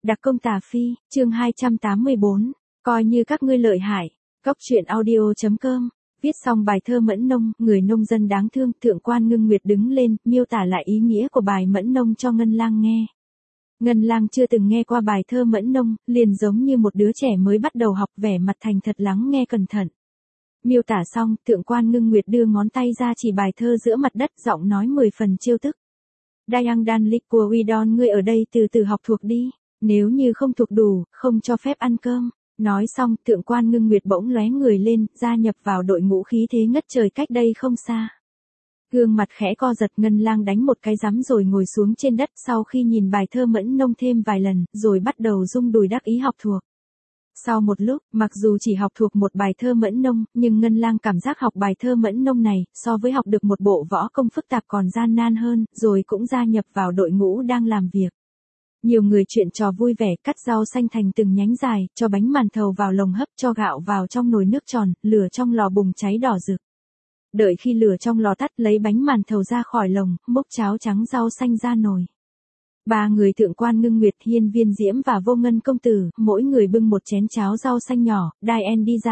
Đặc công tà phi, chương 284, coi như các ngươi lợi hại. Góc truyện audio.com. Viết xong bài thơ Mẫn Nông, người nông dân đáng thương, Thượng quan Ngưng Nguyệt đứng lên, miêu tả lại ý nghĩa của bài Mẫn Nông cho Ngân Lang nghe. Ngân Lang chưa từng nghe qua bài thơ Mẫn Nông, liền giống như một đứa trẻ mới bắt đầu học, vẻ mặt thành thật lắng nghe cẩn thận. Miêu tả xong, Thượng quan Ngưng Nguyệt đưa ngón tay ra chỉ bài thơ giữa mặt đất, giọng nói 10 phần trêu tức. Dayang Dan Lik của Widon, ngươi ở đây từ từ học thuộc đi, nếu như không thuộc đủ, không cho phép ăn cơm. Nói xong, Thượng quan Ngưng Nguyệt bỗng lóe người lên, gia nhập vào đội ngũ khí thế ngất trời cách đây không xa. Gương mặt khẽ co giật, Ngân Lang đánh một cái giấm rồi ngồi xuống trên đất sau khi nhìn bài thơ Mẫn Nông thêm vài lần, rồi bắt đầu rung đùi đắc ý học thuộc. Sau một lúc, mặc dù chỉ học thuộc một bài thơ Mẫn Nông, nhưng Ngân Lang cảm giác học bài thơ Mẫn Nông này, so với học được một bộ võ công phức tạp còn gian nan hơn, rồi cũng gia nhập vào đội ngũ đang làm việc. Nhiều người chuyện trò vui vẻ, cắt rau xanh thành từng nhánh dài, cho bánh màn thầu vào lồng hấp, cho gạo vào trong nồi nước tròn, lửa trong lò bùng cháy đỏ rực. Đợi khi lửa trong lò tắt, lấy bánh màn thầu ra khỏi lồng, múc cháo trắng rau xanh ra nồi. Ba người Thượng quan Ngưng Nguyệt, Hiên Viên Diễm và Vô Ngân công tử, mỗi người bưng một chén cháo rau xanh nhỏ, Dien đi ra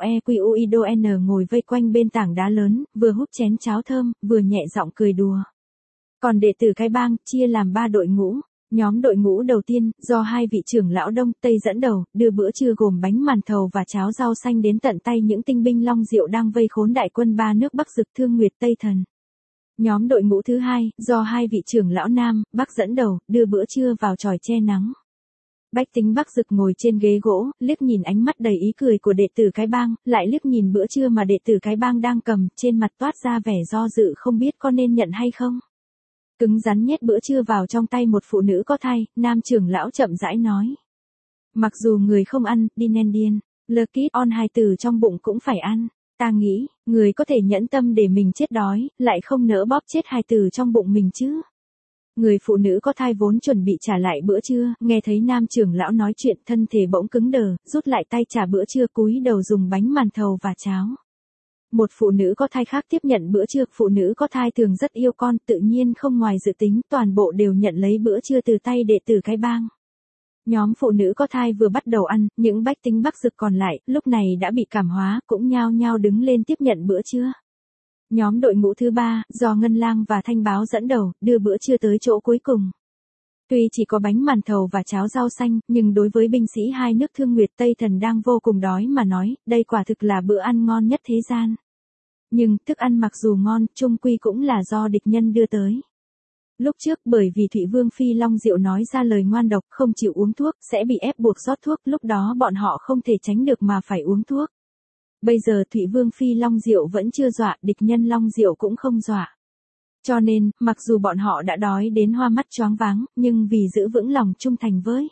NLEQUIDON ngồi vây quanh bên tảng đá lớn, vừa húp chén cháo thơm, vừa nhẹ giọng cười đùa. Còn đệ tử Cái Bang, chia làm 3 đội ngũ. Nhóm đội ngũ đầu tiên, do 2 vị trưởng lão Đông Tây dẫn đầu, đưa bữa trưa gồm bánh màn thầu và cháo rau xanh đến tận tay những tinh binh Long Diệu đang vây khốn đại quân 3 nước Bắc Dực, Thương Nguyệt, Tây Thần. Nhóm đội ngũ thứ hai, do 2 vị trưởng lão Nam, Bắc dẫn đầu, đưa bữa trưa vào chòi che nắng. Bách tính Bắc Dực ngồi trên ghế gỗ, liếc nhìn ánh mắt đầy ý cười của đệ tử Cái Bang, lại liếc nhìn bữa trưa mà đệ tử Cái Bang đang cầm, trên mặt toát ra vẻ do dự không biết có nên nhận hay không. Cứng rắn nhét bữa trưa vào trong tay một phụ nữ có thai, Nam trưởng lão chậm rãi nói. Mặc dù người không ăn, đi nên điên, lơ kít on hài tử trong bụng cũng phải ăn. Ta nghĩ, người có thể nhẫn tâm để mình chết đói, lại không nỡ bóp chết hài tử trong bụng mình chứ. Người phụ nữ có thai vốn chuẩn bị trả lại bữa trưa, nghe thấy Nam trưởng lão nói chuyện, thân thể bỗng cứng đờ, rút lại tay trả bữa trưa, cúi đầu dùng bánh màn thầu và cháo. Một phụ nữ có thai khác tiếp nhận bữa trưa, phụ nữ có thai thường rất yêu con, tự nhiên không ngoài dự tính, toàn bộ đều nhận lấy bữa trưa từ tay đệ tử Cái Bang. Nhóm phụ nữ có thai vừa bắt đầu ăn, những bách tính Bắc Dực còn lại, lúc này đã bị cảm hóa, cũng nhao nhao đứng lên tiếp nhận bữa trưa. Nhóm đội ngũ thứ ba, do Ngân Lang và Thanh Báo dẫn đầu, đưa bữa trưa tới chỗ cuối cùng. Tuy chỉ có bánh màn thầu và cháo rau xanh, nhưng đối với binh sĩ 2 nước Thương Nguyệt, Tây Thần đang vô cùng đói mà nói, đây quả thực là bữa ăn ngon nhất thế gian. Nhưng, thức ăn mặc dù ngon, chung quy cũng là do địch nhân đưa tới. Lúc trước bởi vì Thụy Vương Phi Long Diệu nói ra lời ngoan độc, không chịu uống thuốc, sẽ bị ép buộc rót thuốc, lúc đó bọn họ không thể tránh được mà phải uống thuốc. Bây giờ Thụy Vương Phi Long Diệu vẫn chưa dọa, địch nhân Long Diệu cũng không dọa. Cho nên, mặc dù bọn họ đã đói đến hoa mắt choáng váng, nhưng vì giữ vững lòng trung thành với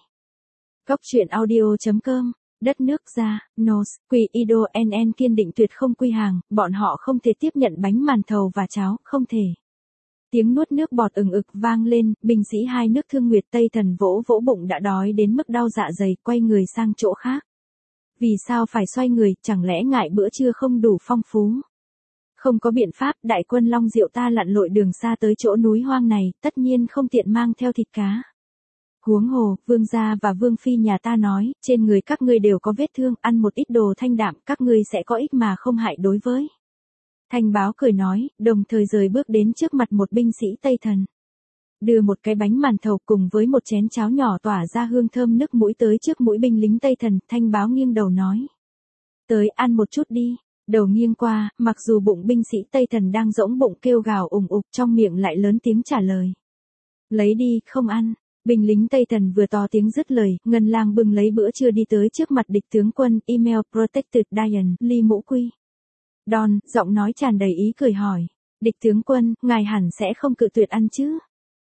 Góc truyện audio.com, đất nước ra, Nos, QUIDONN kiên định tuyệt không quy hàng, bọn họ không thể tiếp nhận bánh màn thầu và cháo, không thể. Tiếng nuốt nước bọt ừng ực vang lên, binh sĩ 2 nước Thương Nguyệt, Tây Thần vỗ vỗ bụng đã đói đến mức đau dạ dày, quay người sang chỗ khác. Vì sao phải xoay người, chẳng lẽ ngại bữa trưa không đủ phong phú? Không có biện pháp, đại quân Long Diệu ta lặn lội đường xa tới chỗ núi hoang này, tất nhiên không tiện mang theo thịt cá. Huống hồ, vương gia và vương phi nhà ta nói, trên người các ngươi đều có vết thương, ăn một ít đồ thanh đạm, các ngươi sẽ có ích mà không hại đối với. Thanh Báo cười nói, đồng thời rời bước đến trước mặt một binh sĩ Tây Thần. Đưa một cái bánh màn thầu cùng với một chén cháo nhỏ tỏa ra hương thơm nước mũi tới trước mũi binh lính Tây Thần, Thanh Báo nghiêng đầu nói. Tới ăn một chút đi. Đầu nghiêng qua, mặc dù bụng binh sĩ Tây Thần đang rỗng bụng kêu gào ủng ục, trong miệng lại lớn tiếng trả lời. Lấy đi, không ăn. Binh lính Tây Thần vừa to tiếng dứt lời, Ngân Lang bưng lấy bữa trưa đi tới trước mặt địch tướng quân, email protected Dian, Ly Mũ Quy. Don, giọng nói tràn đầy ý cười hỏi. Địch tướng quân, ngài hẳn sẽ không cự tuyệt ăn chứ?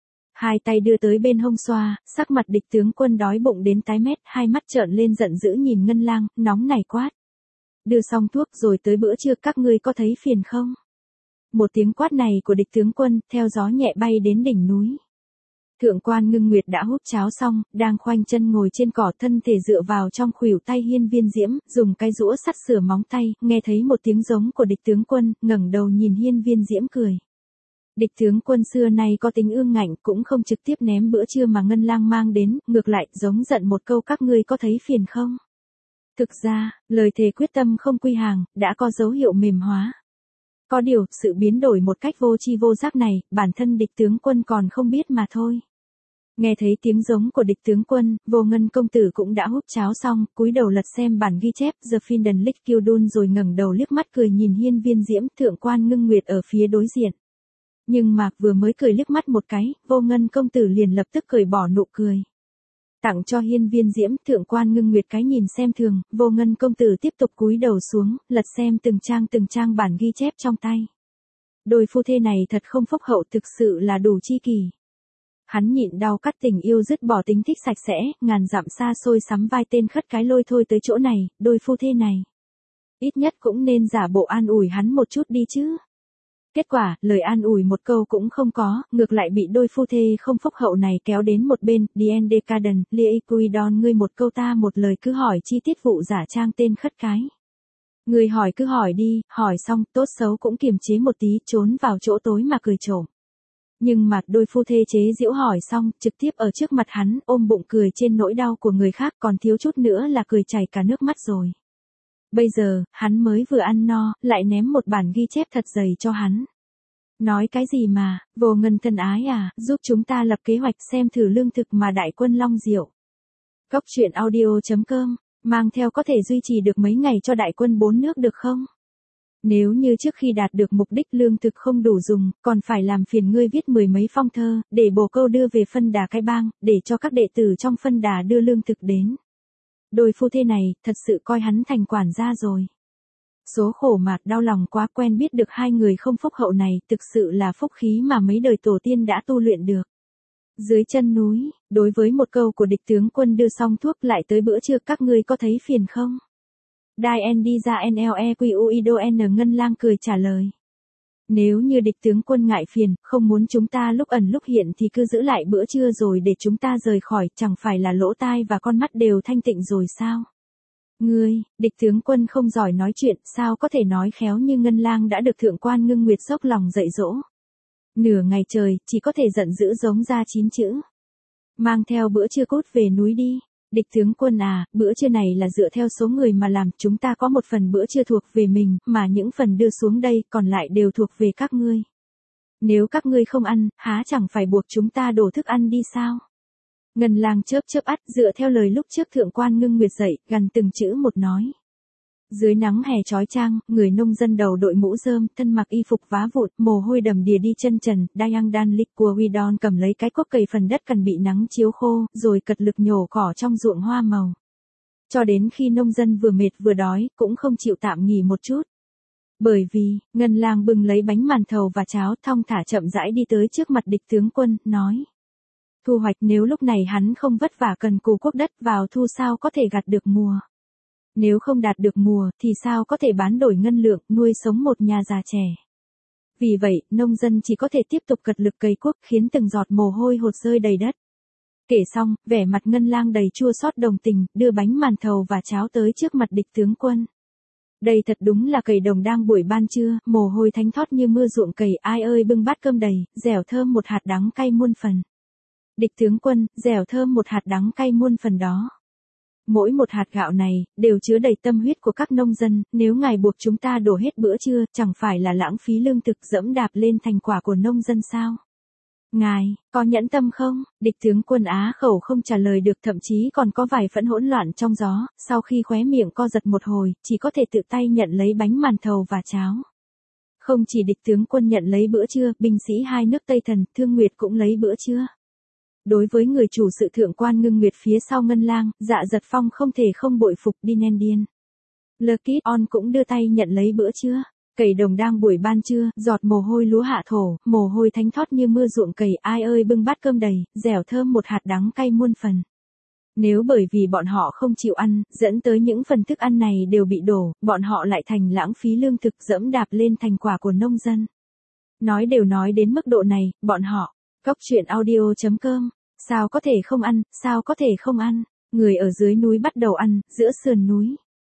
Hai tay đưa tới bên hông xoa, sắc mặt địch tướng quân đói bụng đến tái mét, hai mắt trợn lên giận dữ nhìn Ngân Lang, nóng nảy quát. Đưa xong thuốc rồi tới bữa trưa, các ngươi có thấy phiền không? Một tiếng quát này của địch tướng quân, theo gió nhẹ bay đến đỉnh núi. Thượng quan Ngưng Nguyệt đã húp cháo xong, đang khoanh chân ngồi trên cỏ, thân thể dựa vào trong khuỷu tay Hiên Viên Diễm, dùng cái rũa sắt sửa móng tay, nghe thấy một tiếng giống của địch tướng quân, ngẩng đầu nhìn Hiên Viên Diễm cười. Địch tướng quân xưa nay có tính ương ngạnh, cũng không trực tiếp ném bữa trưa mà Ngân Lang mang đến, ngược lại giống giận một câu các ngươi có thấy phiền không? Thực ra, lời thề quyết tâm không quy hàng, đã có dấu hiệu mềm hóa. Có điều, sự biến đổi một cách vô tri vô giác này, bản thân địch tướng quân còn không biết mà thôi. Nghe thấy tiếng giống của địch tướng quân, Vô Ngân công tử cũng đã húp cháo xong, cúi đầu lật xem bản ghi chép The Finden Lick Kildun rồi ngẩng đầu liếc mắt cười nhìn Hiên Viên Diễm thượng quan Ngưng Nguyệt ở phía đối diện. Nhưng Mạc vừa mới cười liếc mắt một cái, Vô Ngân công tử liền lập tức cởi bỏ nụ cười. Tặng cho Hiên Viên Diễm thượng quan Ngưng Nguyệt cái nhìn xem thường, Vô Ngân công tử tiếp tục cúi đầu xuống, lật xem từng trang bản ghi chép trong tay. Đôi phu thê này thật không phúc hậu, thực sự là đủ chi kỷ. Hắn nhịn đau cắt tình yêu dứt bỏ tính thích sạch sẽ, ngàn dặm xa xôi sắm vai tên khất cái lôi thôi tới chỗ này, đôi phu thê này. Ít nhất cũng nên giả bộ an ủi hắn một chút đi chứ. Kết quả, lời an ủi một câu cũng không có, ngược lại bị đôi phu thê không phúc hậu này kéo đến một bên, Dien Decadent, Liquidon ngươi một câu ta một lời cứ hỏi chi tiết vụ giả trang tên khất cái. Ngươi hỏi cứ hỏi đi, hỏi xong, tốt xấu cũng kiềm chế một tí, trốn vào chỗ tối mà cười trộm. Nhưng mặt đôi phu thê chế giễu hỏi xong, trực tiếp ở trước mặt hắn, ôm bụng cười trên nỗi đau của người khác, còn thiếu chút nữa là cười chảy cả nước mắt rồi. Bây giờ, hắn mới vừa ăn no, lại ném một bản ghi chép thật dày cho hắn. Nói cái gì mà, Vô Ngân thân ái à, giúp chúng ta lập kế hoạch xem thử lương thực mà đại quân Long Diệu. Cốc truyện audio.com, mang theo có thể duy trì được mấy ngày cho đại quân 4 nước được không? Nếu như trước khi đạt được mục đích lương thực không đủ dùng, còn phải làm phiền ngươi viết 10 mấy phong thơ, để bồ câu đưa về phân đà cái bang, để cho các đệ tử trong phân đà đưa lương thực đến. Đôi phu thê này, thật sự coi hắn thành quản gia rồi. Số khổ mạt đau lòng quá, quen biết được hai người không phúc hậu này, thực sự là phúc khí mà mấy đời tổ tiên đã tu luyện được. Dưới chân núi, đối với một câu của địch tướng quân đưa xong thuốc lại tới bữa trưa các ngươi có thấy phiền không? Dien đi ra NLEQUIDON Ngân Lang cười trả lời. Nếu như địch tướng quân ngại phiền, không muốn chúng ta lúc ẩn lúc hiện thì cứ giữ lại bữa trưa rồi để chúng ta rời khỏi, chẳng phải là lỗ tai và con mắt đều thanh tịnh rồi sao? Ngươi, địch tướng quân không giỏi nói chuyện, sao có thể nói khéo như Ngân Lang đã được thượng quan Ngưng Nguyệt dốc lòng dạy dỗ. Nửa ngày trời, chỉ có thể giận dữ giống ra 9 chữ. Mang theo bữa trưa cút về núi đi. Địch tướng quân à, bữa trưa này là dựa theo số người mà làm, chúng ta có một phần bữa trưa thuộc về mình, mà những phần đưa xuống đây còn lại đều thuộc về các ngươi. Nếu các ngươi không ăn, há chẳng phải buộc chúng ta đổ thức ăn đi sao? Ngân Lang chớp ắt dựa theo lời lúc trước thượng quan Ngưng Nguyệt dạy, gần từng chữ một nói. Dưới nắng hè chói chang, người nông dân đầu đội mũ rơm, thân mặc y phục vá vụn, mồ hôi đầm đìa đi chân trần, Dayang Dan Liquidon cầm lấy cái cuốc cày phần đất cần bị nắng chiếu khô, rồi cật lực nhổ cỏ trong ruộng hoa màu. Cho đến khi nông dân vừa mệt vừa đói, cũng không chịu tạm nghỉ một chút. Bởi vì, Ngân Lang bưng lấy bánh màn thầu và cháo, thong thả chậm rãi đi tới trước mặt địch tướng quân, nói. Thu hoạch nếu lúc này hắn không vất vả cần cù cuốc đất vào thu sao có thể gặt được mùa. Nếu không đạt được mùa thì sao có thể bán đổi ngân lượng, nuôi sống một nhà già trẻ. Vì vậy, nông dân chỉ có thể tiếp tục cật lực cày cuốc khiến từng giọt mồ hôi hột rơi đầy đất. Kể xong, vẻ mặt Ngân Lang đầy chua xót đồng tình, đưa bánh màn thầu và cháo tới trước mặt địch tướng quân. Đây thật đúng là cày đồng đang buổi ban trưa, mồ hôi thánh thót như mưa ruộng cày, ai ơi bưng bát cơm đầy, dẻo thơm một hạt đắng cay muôn phần. Địch tướng quân, dẻo thơm một hạt đắng cay muôn phần đó. Mỗi một hạt gạo này, đều chứa đầy tâm huyết của các nông dân, nếu ngài buộc chúng ta đổ hết bữa trưa, chẳng phải là lãng phí lương thực dẫm đạp lên thành quả của nông dân sao? Ngài, có nhẫn tâm không? Địch tướng quân á khẩu không trả lời được, thậm chí còn có vài phẫn hỗn loạn trong gió, sau khi khóe miệng co giật một hồi, chỉ có thể tự tay nhận lấy bánh màn thầu và cháo. Không chỉ địch tướng quân nhận lấy bữa trưa, binh sĩ hai nước Tây Thần, Thương Nguyệt cũng lấy bữa trưa. Đối với người chủ sự thượng quan Ngưng Nguyệt phía sau Ngân Lang, Dạ Giật Phong không thể không bội phục Dinendian. Lekit On cũng đưa tay nhận lấy bữa trưa. Cày đồng đang buổi ban trưa, giọt mồ hôi lúa hạ thổ, mồ hôi thánh thót như mưa ruộng cày, ai ơi bưng bát cơm đầy, dẻo thơm một hạt đắng cay muôn phần. Nếu bởi vì bọn họ không chịu ăn, dẫn tới những phần thức ăn này đều bị đổ, bọn họ lại thành lãng phí lương thực dẫm đạp lên thành quả của nông dân. Nói đều nói đến mức độ này, bọn họ. Cốc truyện audio.com, sao có thể không ăn, sao có thể không ăn, người ở dưới núi bắt đầu ăn, giữa sườn núi.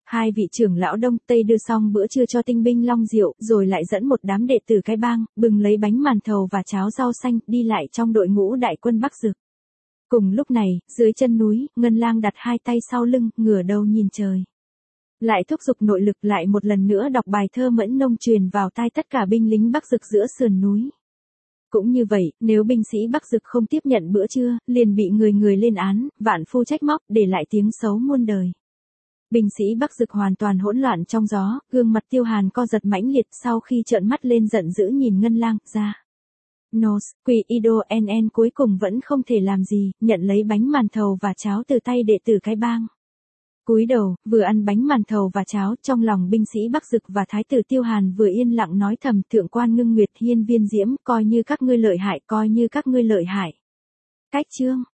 Hai vị trưởng lão Đông Tây đưa xong bữa trưa cho tinh binh Long Diệu, rồi lại dẫn một đám đệ tử cái bang, bừng lấy bánh màn thầu và cháo rau xanh, đi lại trong đội ngũ đại quân Bắc Dực. Cùng lúc này, dưới chân núi, Ngân Lang đặt hai tay sau lưng, ngửa đầu nhìn trời. Lại thúc giục nội lực, lại một lần nữa đọc bài thơ Mẫn Nông truyền vào tai tất cả binh lính Bắc Dực giữa sườn núi. Cũng như vậy, nếu binh sĩ Bắc Dực không tiếp nhận bữa trưa, liền bị người người lên án, vạn phu trách móc, để lại tiếng xấu muôn đời. Binh sĩ Bắc Dực hoàn toàn hỗn loạn trong gió, gương mặt Tiêu Hàn co giật mãnh liệt sau khi trợn mắt lên giận dữ nhìn Ngân Lang ra. Nos, Quỷ Ido NN cuối cùng vẫn không thể làm gì, nhận lấy bánh màn thầu và cháo từ tay đệ tử cái bang. Cúi đầu, vừa ăn bánh màn thầu và cháo, trong lòng binh sĩ Bắc Dực và Thái tử Tiêu Hàn vừa yên lặng nói thầm, thượng quan Ngưng Nguyệt, Hiên Viên Diễm, coi như các ngươi lợi hại, coi như các ngươi lợi hại. Cách chương